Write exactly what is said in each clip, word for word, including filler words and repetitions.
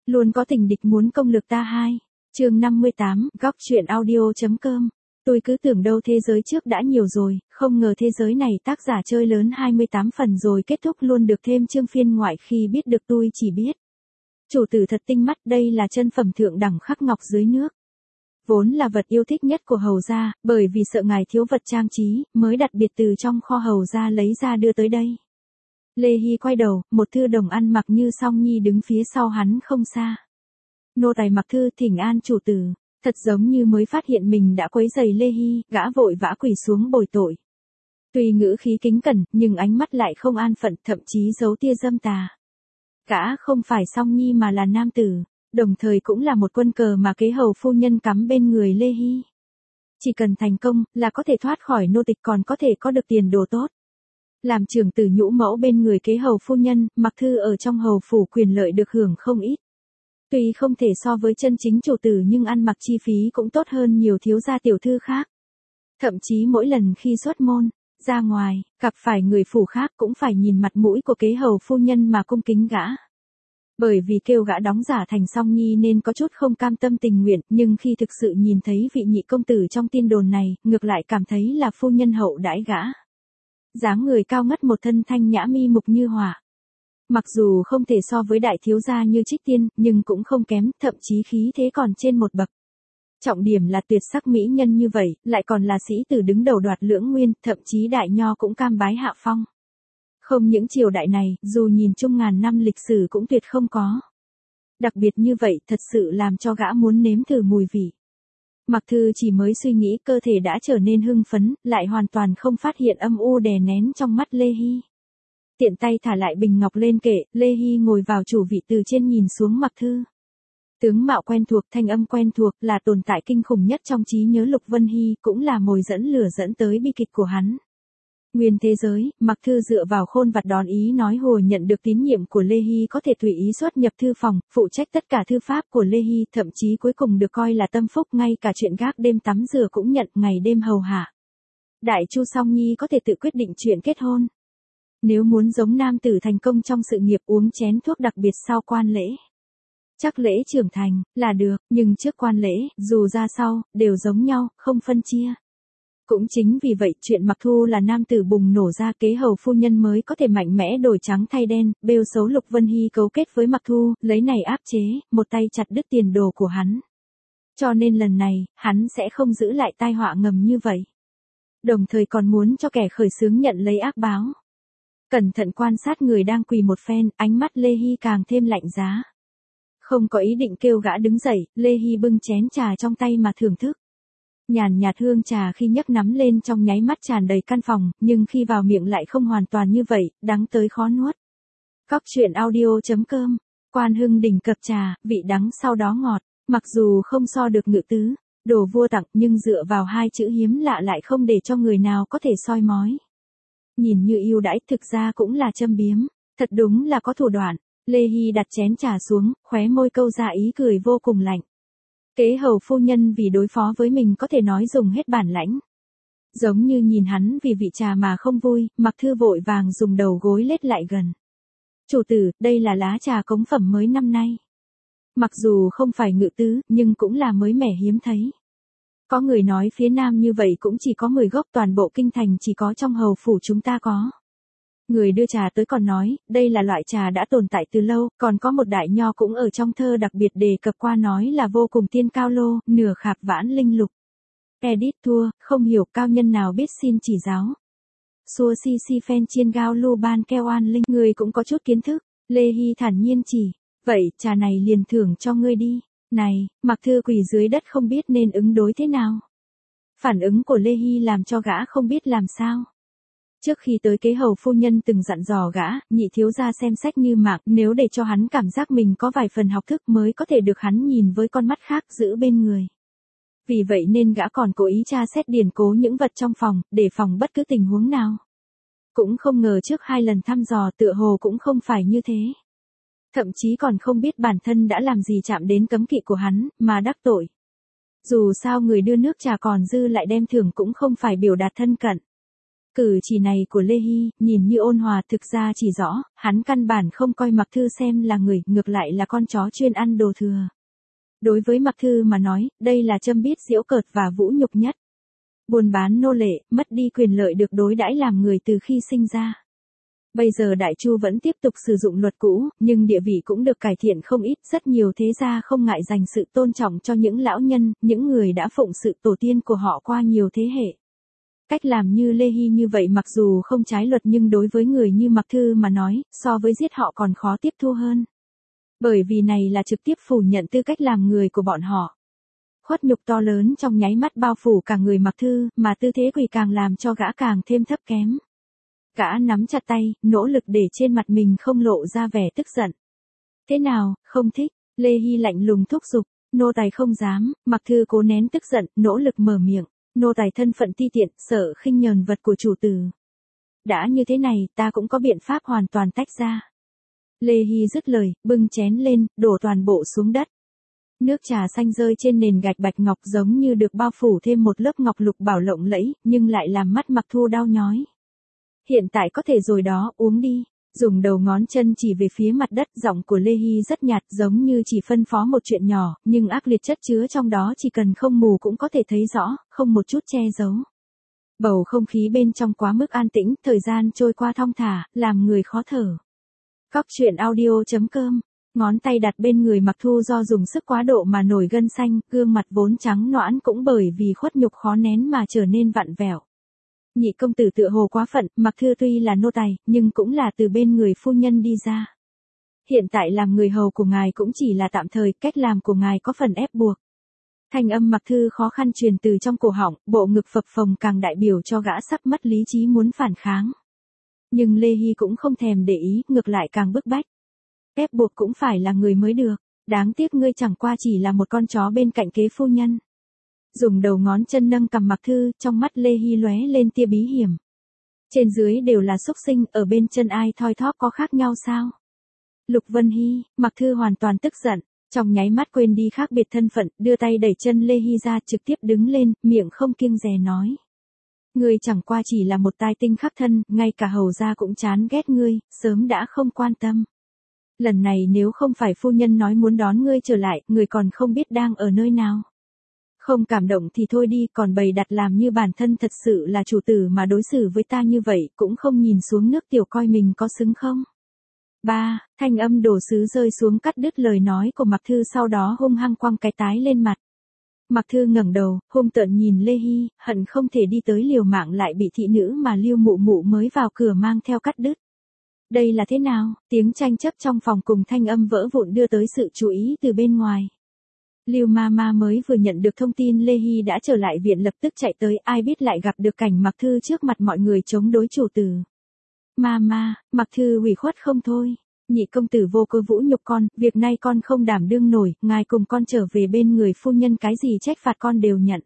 Luôn có tình địch muốn công lược ta hai. Chương năm mươi tám, góc truyện audio.com. Tôi cứ tưởng đâu thế giới trước đã nhiều rồi, không ngờ thế giới này tác giả chơi lớn hai mươi tám phần rồi kết thúc luôn được thêm chương phiên ngoại khi biết được tôi chỉ biết. Chủ tử thật tinh mắt, đây là chân phẩm thượng đẳng khắc ngọc dưới nước. Vốn là vật yêu thích nhất của hầu gia, bởi vì sợ ngài thiếu vật trang trí, mới đặt biệt từ trong kho hầu gia lấy ra đưa tới đây. Lê Hy quay đầu, một thư đồng ăn mặc như song nhi đứng phía sau hắn không xa. Nô tài mặc thư thỉnh an chủ tử, thật giống như mới phát hiện mình đã quấy rầy Lê Hy, gã vội vã quỳ xuống bồi tội. Tuy ngữ khí kính cẩn, nhưng ánh mắt lại không an phận, thậm chí giấu tia dâm tà. Gã không phải song nhi mà là nam tử, đồng thời cũng là một quân cờ mà kế hầu phu nhân cắm bên người Lê Hy. Chỉ cần thành công, là có thể thoát khỏi nô tịch còn có thể có được tiền đồ tốt. Làm trưởng tử nhũ mẫu bên người kế hầu phu nhân, mặc thư ở trong hầu phủ quyền lợi được hưởng không ít. Tuy không thể so với chân chính chủ tử nhưng ăn mặc chi phí cũng tốt hơn nhiều thiếu gia tiểu thư khác. Thậm chí mỗi lần khi xuất môn, ra ngoài, gặp phải người phủ khác cũng phải nhìn mặt mũi của kế hầu phu nhân mà cung kính gã. Bởi vì kêu gã đóng giả thành song nhi nên có chút không cam tâm tình nguyện, nhưng khi thực sự nhìn thấy vị nhị công tử trong tin đồn này, ngược lại cảm thấy là phu nhân hậu đãi gã. Dáng người cao ngất một thân thanh nhã mi mục như hỏa. Mặc dù không thể so với đại thiếu gia như Trích Tiên, nhưng cũng không kém, thậm chí khí thế còn trên một bậc. Trọng điểm là tuyệt sắc mỹ nhân như vậy, lại còn là sĩ tử đứng đầu đoạt lưỡng nguyên, thậm chí đại nho cũng cam bái hạ phong. Không những triều đại này, dù nhìn chung ngàn năm lịch sử cũng tuyệt không có. Đặc biệt như vậy thật sự làm cho gã muốn nếm thử mùi vị. Mặc thư chỉ mới suy nghĩ cơ thể đã trở nên hưng phấn, lại hoàn toàn không phát hiện âm u đè nén trong mắt Lê Hy. Tiện tay thả lại bình ngọc lên kệ, Lê Hy ngồi vào chủ vị từ trên nhìn xuống mặc thư. Tướng mạo quen thuộc, thanh âm quen thuộc là tồn tại kinh khủng nhất trong trí nhớ Lục Vân Hy, cũng là mồi dẫn lửa dẫn tới bi kịch của hắn. Nguyên thế giới, mặc thư dựa vào khôn vặt đón ý nói hùa nhận được tín nhiệm của Lê Hy có thể tùy ý xuất nhập thư phòng, phụ trách tất cả thư pháp của Lê Hy, thậm chí cuối cùng được coi là tâm phúc, ngay cả chuyện gác đêm tắm rửa cũng nhận, ngày đêm hầu hạ. Đại Chu Song Nhi có thể tự quyết định chuyện kết hôn. Nếu muốn giống nam tử thành công trong sự nghiệp uống chén thuốc đặc biệt sau quan lễ. Chắc lễ trưởng thành, là được, nhưng trước quan lễ, dù ra sau, đều giống nhau, không phân chia. Cũng chính vì vậy, chuyện Mặc Thu là nam tử bùng nổ ra, kế hầu phu nhân mới có thể mạnh mẽ đổi trắng thay đen, bêu xấu Lục Vân Hy cấu kết với Mặc Thu, lấy này áp chế, một tay chặt đứt tiền đồ của hắn. Cho nên lần này, hắn sẽ không giữ lại tai họa ngầm như vậy. Đồng thời còn muốn cho kẻ khởi xướng nhận lấy ác báo. Cẩn thận quan sát người đang quỳ một phen, ánh mắt Lê Hy càng thêm lạnh giá. Không có ý định kêu gã đứng dậy, Lê Hy bưng chén trà trong tay mà thưởng thức. Nhàn nhạt hương trà khi nhấc nắm lên trong nháy mắt tràn đầy căn phòng, nhưng khi vào miệng lại không hoàn toàn như vậy, đắng tới khó nuốt. Góc truyện audio.com, Quan Hưng đỉnh cập trà, vị đắng sau đó ngọt, mặc dù không so được Ngự Tứ, đồ vua tặng, nhưng dựa vào hai chữ hiếm lạ lại không để cho người nào có thể soi mói. Nhìn như ưu đãi, thực ra cũng là châm biếm, thật đúng là có thủ đoạn. Lê Hy đặt chén trà xuống, khóe môi câu ra ý cười vô cùng lạnh. Kế hầu phu nhân vì đối phó với mình có thể nói dùng hết bản lãnh. Giống như nhìn hắn vì vị trà mà không vui, Mặc Thư vội vàng dùng đầu gối lết lại gần. Chủ tử, đây là lá trà cống phẩm mới năm nay. Mặc dù không phải Ngự Tứ, nhưng cũng là mới mẻ hiếm thấy. Có người nói phía Nam như vậy cũng chỉ có mười gốc, toàn bộ kinh thành chỉ có trong hầu phủ chúng ta có. Người đưa trà tới còn nói, đây là loại trà đã tồn tại từ lâu, còn có một đại nho cũng ở trong thơ đặc biệt đề cập qua nói là vô cùng tiên cao lô, nửa khạp vãn linh lục. Edit thua, không hiểu cao nhân nào biết xin chỉ giáo. Xua si si phen chiên gao lu ban keo an linh, người cũng có chút kiến thức. Lê Hy thản nhiên chỉ, vậy trà này liền thưởng cho ngươi đi. Này, Mặc Thư quỳ dưới đất không biết nên ứng đối thế nào. Phản ứng của Lê Hy làm cho gã không biết làm sao. Trước khi tới kế hầu phu nhân từng dặn dò gã, nhị thiếu gia xem sách như mạc, nếu để cho hắn cảm giác mình có vài phần học thức mới có thể được hắn nhìn với con mắt khác giữ bên người. Vì vậy nên gã còn cố ý tra xét điển cố những vật trong phòng, để phòng bất cứ tình huống nào. Cũng không ngờ trước hai lần thăm dò tựa hồ cũng không phải như thế. Thậm chí còn không biết bản thân đã làm gì chạm đến cấm kỵ của hắn, mà đắc tội. Dù sao người đưa nước trà còn dư lại đem thưởng cũng không phải biểu đạt thân cận. Cử chỉ này của Lê Hy, nhìn như ôn hòa thực ra chỉ rõ, hắn căn bản không coi Mạc Thư xem là người, ngược lại là con chó chuyên ăn đồ thừa. Đối với Mạc Thư mà nói, đây là châm biết giễu cợt và vũ nhục nhất. Buôn bán nô lệ, mất đi quyền lợi được đối đãi làm người từ khi sinh ra. Bây giờ Đại Chu vẫn tiếp tục sử dụng luật cũ, nhưng địa vị cũng được cải thiện không ít, rất nhiều thế gia không ngại dành sự tôn trọng cho những lão nhân, những người đã phụng sự tổ tiên của họ qua nhiều thế hệ. Cách làm như Lê Hy như vậy mặc dù không trái luật nhưng đối với người như Mạc Thư mà nói, so với giết họ còn khó tiếp thu hơn. Bởi vì này là trực tiếp phủ nhận tư cách làm người của bọn họ. Khuất nhục to lớn trong nháy mắt bao phủ cả người Mạc Thư, mà tư thế quỳ càng làm cho gã càng thêm thấp kém. Gã nắm chặt tay, nỗ lực để trên mặt mình không lộ ra vẻ tức giận. Thế nào, không thích? Lê Hy lạnh lùng thúc giục, nô tài không dám. Mạc Thư cố nén tức giận, nỗ lực mở miệng. Nô tài thân phận ti tiện, sợ khinh nhờn vật của chủ tử. Đã như thế này, ta cũng có biện pháp hoàn toàn tách ra. Lê Hy dứt lời, bưng chén lên, đổ toàn bộ xuống đất. Nước trà xanh rơi trên nền gạch bạch ngọc giống như được bao phủ thêm một lớp ngọc lục bảo lộng lẫy, nhưng lại làm mắt Mạc Thu đau nhói. Hiện tại có thể rồi đó, uống đi. Dùng đầu ngón chân chỉ về phía mặt đất, giọng của Lê Hy rất nhạt giống như chỉ phân phó một chuyện nhỏ, nhưng ác liệt chất chứa trong đó chỉ cần không mù cũng có thể thấy rõ, không một chút che giấu. Bầu không khí bên trong quá mức an tĩnh, thời gian trôi qua thong thả, làm người khó thở. Góc truyện audio chấm com, ngón tay đặt bên người Mạc Thu do dùng sức quá độ mà nổi gân xanh, gương mặt vốn trắng nõn cũng bởi vì khuất nhục khó nén mà trở nên vặn vẹo. Nhị công tử tựa hồ quá phận, Mạc Thư tuy là nô tài, nhưng cũng là từ bên người phu nhân đi ra. Hiện tại làm người hầu của ngài cũng chỉ là tạm thời, cách làm của ngài có phần ép buộc. Thanh âm Mạc Thư khó khăn truyền từ trong cổ họng, bộ ngực phập phồng càng đại biểu cho gã sắp mất lý trí muốn phản kháng. Nhưng Lê Hy cũng không thèm để ý, ngược lại càng bức bách. Ép buộc cũng phải là người mới được, đáng tiếc ngươi chẳng qua chỉ là một con chó bên cạnh kế phu nhân. Dùng đầu ngón chân nâng cằm Mạc Thư, trong mắt Lê Hy lóe lên tia bí hiểm. Trên dưới đều là xúc sinh, ở bên chân ai thoi thóp có khác nhau sao? Lục Vân Hy, Mạc Thư hoàn toàn tức giận, trong nháy mắt quên đi khác biệt thân phận, đưa tay đẩy chân Lê Hy ra trực tiếp đứng lên, miệng không kiêng dè nói. Ngươi chẳng qua chỉ là một tai tinh khắc thân, ngay cả hầu gia cũng chán ghét ngươi, sớm đã không quan tâm. Lần này nếu không phải phu nhân nói muốn đón ngươi trở lại, người còn không biết đang ở nơi nào. Không cảm động thì thôi đi, còn bày đặt làm như bản thân thật sự là chủ tử mà đối xử với ta như vậy, cũng không nhìn xuống nước tiểu coi mình có xứng không. Ba, thanh âm đồ sứ rơi xuống cắt đứt lời nói của Mạc Thư, sau đó hung hăng quăng cái tái lên mặt. Mạc Thư ngẩng đầu, hung tợn nhìn Lê Hy, hận không thể đi tới liều mạng lại bị thị nữ mà Lưu Mụ Mụ mới vào cửa mang theo cắt đứt. Đây là thế nào? Tiếng tranh chấp trong phòng cùng thanh âm vỡ vụn đưa tới sự chú ý từ bên ngoài. Lưu Ma Ma mới vừa nhận được thông tin Lê Hy đã trở lại viện lập tức chạy tới, ai biết lại gặp được cảnh Mạc Thư trước mặt mọi người chống đối chủ tử. Ma Ma, Mạc Thư ủy khuất không thôi. Nhị công tử vô cơ vũ nhục con, việc này con không đảm đương nổi, ngài cùng con trở về bên người phu nhân, cái gì trách phạt con đều nhận.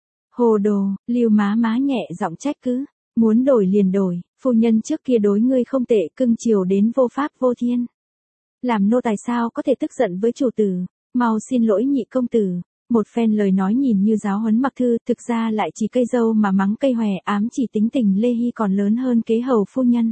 Hồ đồ, Lưu Má Má nhẹ giọng trách cứ, muốn đổi liền đổi, phu nhân trước kia đối ngươi không tệ, cưng chiều đến vô pháp vô thiên. Làm nô tài sao có thể tức giận với chủ tử, mau xin lỗi nhị công tử. Một phen lời nói nhìn như giáo huấn Mạc Thư, thực ra lại chỉ cây dâu mà mắng cây hòe, ám chỉ tính tình Lê Hy còn lớn hơn kế hầu phu nhân.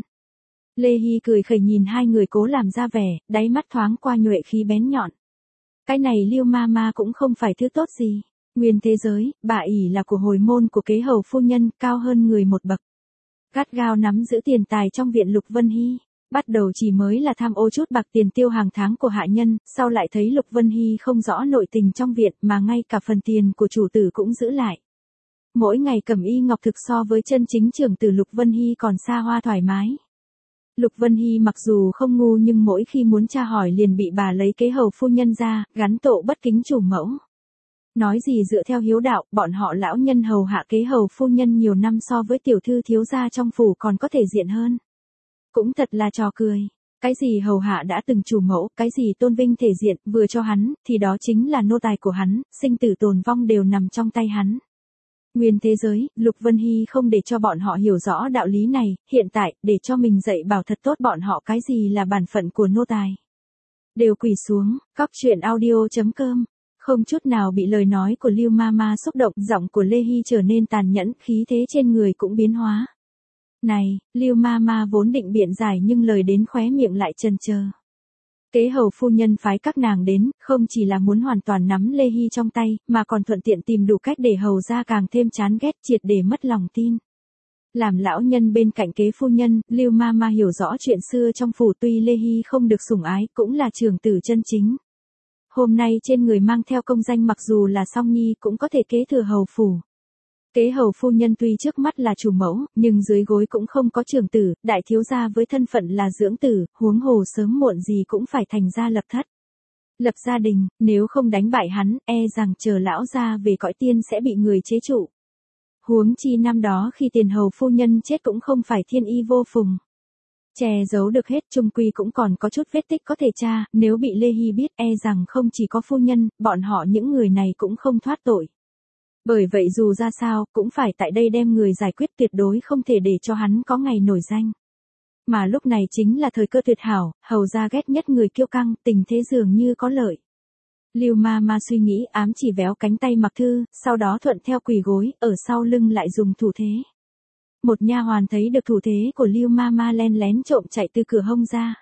Lê Hy cười khẩy nhìn hai người cố làm ra vẻ, đáy mắt thoáng qua nhuệ khí bén nhọn. Cái này Lưu Ma Ma cũng không phải thứ tốt gì. Nguyên thế giới, bà ỷ là của hồi môn của kế hầu phu nhân, cao hơn người một bậc. Gắt gao nắm giữ tiền tài trong viện Lục Vân Hy. Bắt đầu chỉ mới là tham ô chút bạc tiền tiêu hàng tháng của hạ nhân, sau lại thấy Lục Vân Hy không rõ nội tình trong viện mà ngay cả phần tiền của chủ tử cũng giữ lại. Mỗi ngày cầm y ngọc thực so với chân chính trưởng tử Lục Vân Hy còn xa hoa thoải mái. Lục Vân Hy mặc dù không ngu nhưng mỗi khi muốn tra hỏi liền bị bà lấy kế hầu phu nhân ra, gắn tội bất kính chủ mẫu. Nói gì dựa theo hiếu đạo, bọn họ lão nhân hầu hạ kế hầu phu nhân nhiều năm so với tiểu thư thiếu gia trong phủ còn có thể diện hơn. Cũng thật là trò cười. Cái gì hầu hạ đã từng chủ mẫu, cái gì tôn vinh thể diện, vừa cho hắn, thì đó chính là nô tài của hắn, sinh tử tồn vong đều nằm trong tay hắn. Nguyên thế giới, Lục Vân Hy không để cho bọn họ hiểu rõ đạo lý này, hiện tại, để cho mình dạy bảo thật tốt bọn họ cái gì là bản phận của nô tài. Đều quỳ xuống, góc truyện audio chấm com. Không chút nào bị lời nói của Lưu Ma Ma xúc động, giọng của Lê Hy trở nên tàn nhẫn, khí thế trên người cũng biến hóa. Này, Lưu ma ma vốn định biện giải nhưng lời đến khóe miệng lại chần chờ. Kế hầu phu nhân phái các nàng đến, không chỉ là muốn hoàn toàn nắm Lê Hy trong tay, mà còn thuận tiện tìm đủ cách để hầu ra càng thêm chán ghét, triệt để mất lòng tin. Làm lão nhân bên cạnh kế phu nhân, Lưu ma ma hiểu rõ chuyện xưa trong phủ, tuy Lê Hy không được sủng ái, cũng là trưởng tử chân chính. Hôm nay trên người mang theo công danh, mặc dù là song nhi cũng có thể kế thừa hầu phủ. Kế hầu phu nhân tuy trước mắt là chủ mẫu, nhưng dưới gối cũng không có trưởng tử, đại thiếu gia với thân phận là dưỡng tử, huống hồ sớm muộn gì cũng phải thành gia lập thất. Lập gia đình, nếu không đánh bại hắn, e rằng chờ lão gia về cõi tiên sẽ bị người chế trụ. Huống chi năm đó khi tiền hầu phu nhân chết cũng không phải thiên y vô phùng. Che giấu được hết, chung quy cũng còn có chút vết tích có thể tra, nếu bị Lê Hy biết e rằng không chỉ có phu nhân, bọn họ những người này cũng không thoát tội. Bởi vậy dù ra sao, cũng phải tại đây đem người giải quyết, tuyệt đối không thể để cho hắn có ngày nổi danh. Mà lúc này chính là thời cơ tuyệt hảo, hầu ra ghét nhất người kiêu căng, tình thế dường như có lợi. Lưu ma ma suy nghĩ, ám chỉ véo cánh tay Mặc Thư, sau đó thuận theo quỳ gối, ở sau lưng lại dùng thủ thế. Một nha hoàn thấy được thủ thế của Lưu ma ma len lén trộm chạy từ cửa hông ra.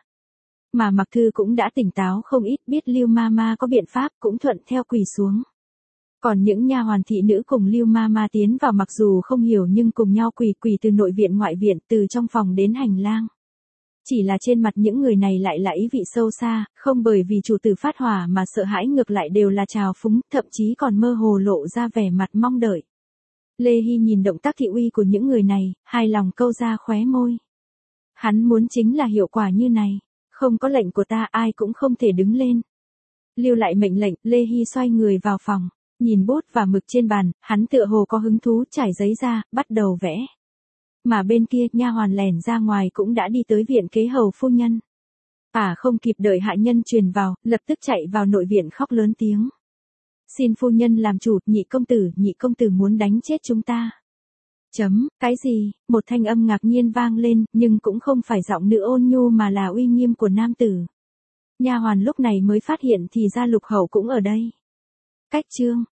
Mà Mặc Thư cũng đã tỉnh táo không ít, biết Lưu ma ma có biện pháp, cũng thuận theo quỳ xuống. Còn những nha hoàn thị nữ cùng Lưu ma ma tiến vào, mặc dù không hiểu nhưng cùng nhau quỳ quỳ từ nội viện ngoại viện, từ trong phòng đến hành lang. Chỉ là trên mặt những người này lại là ý vị sâu xa, không bởi vì chủ tử phát hỏa mà sợ hãi, ngược lại đều là trào phúng, thậm chí còn mơ hồ lộ ra vẻ mặt mong đợi. Lê Hy nhìn động tác thị uy của những người này, hài lòng câu ra khóe môi. Hắn muốn chính là hiệu quả như này, không có lệnh của ta ai cũng không thể đứng lên. Lưu lại mệnh lệnh, Lê Hy xoay người vào phòng, nhìn bút và mực trên bàn, hắn tựa hồ có hứng thú trải giấy ra, bắt đầu vẽ. Mà bên kia, nha hoàn lẻn ra ngoài cũng đã đi tới viện kế hầu phu nhân. À không kịp đợi hạ nhân truyền vào, lập tức chạy vào nội viện khóc lớn tiếng. Xin phu nhân làm chủ, nhị công tử, nhị công tử muốn đánh chết chúng ta. Chấm, cái gì, một thanh âm ngạc nhiên vang lên, nhưng cũng không phải giọng nữ ôn nhu mà là uy nghiêm của nam tử. Nha hoàn lúc này mới phát hiện thì ra Lục Hậu cũng ở đây. Cách chương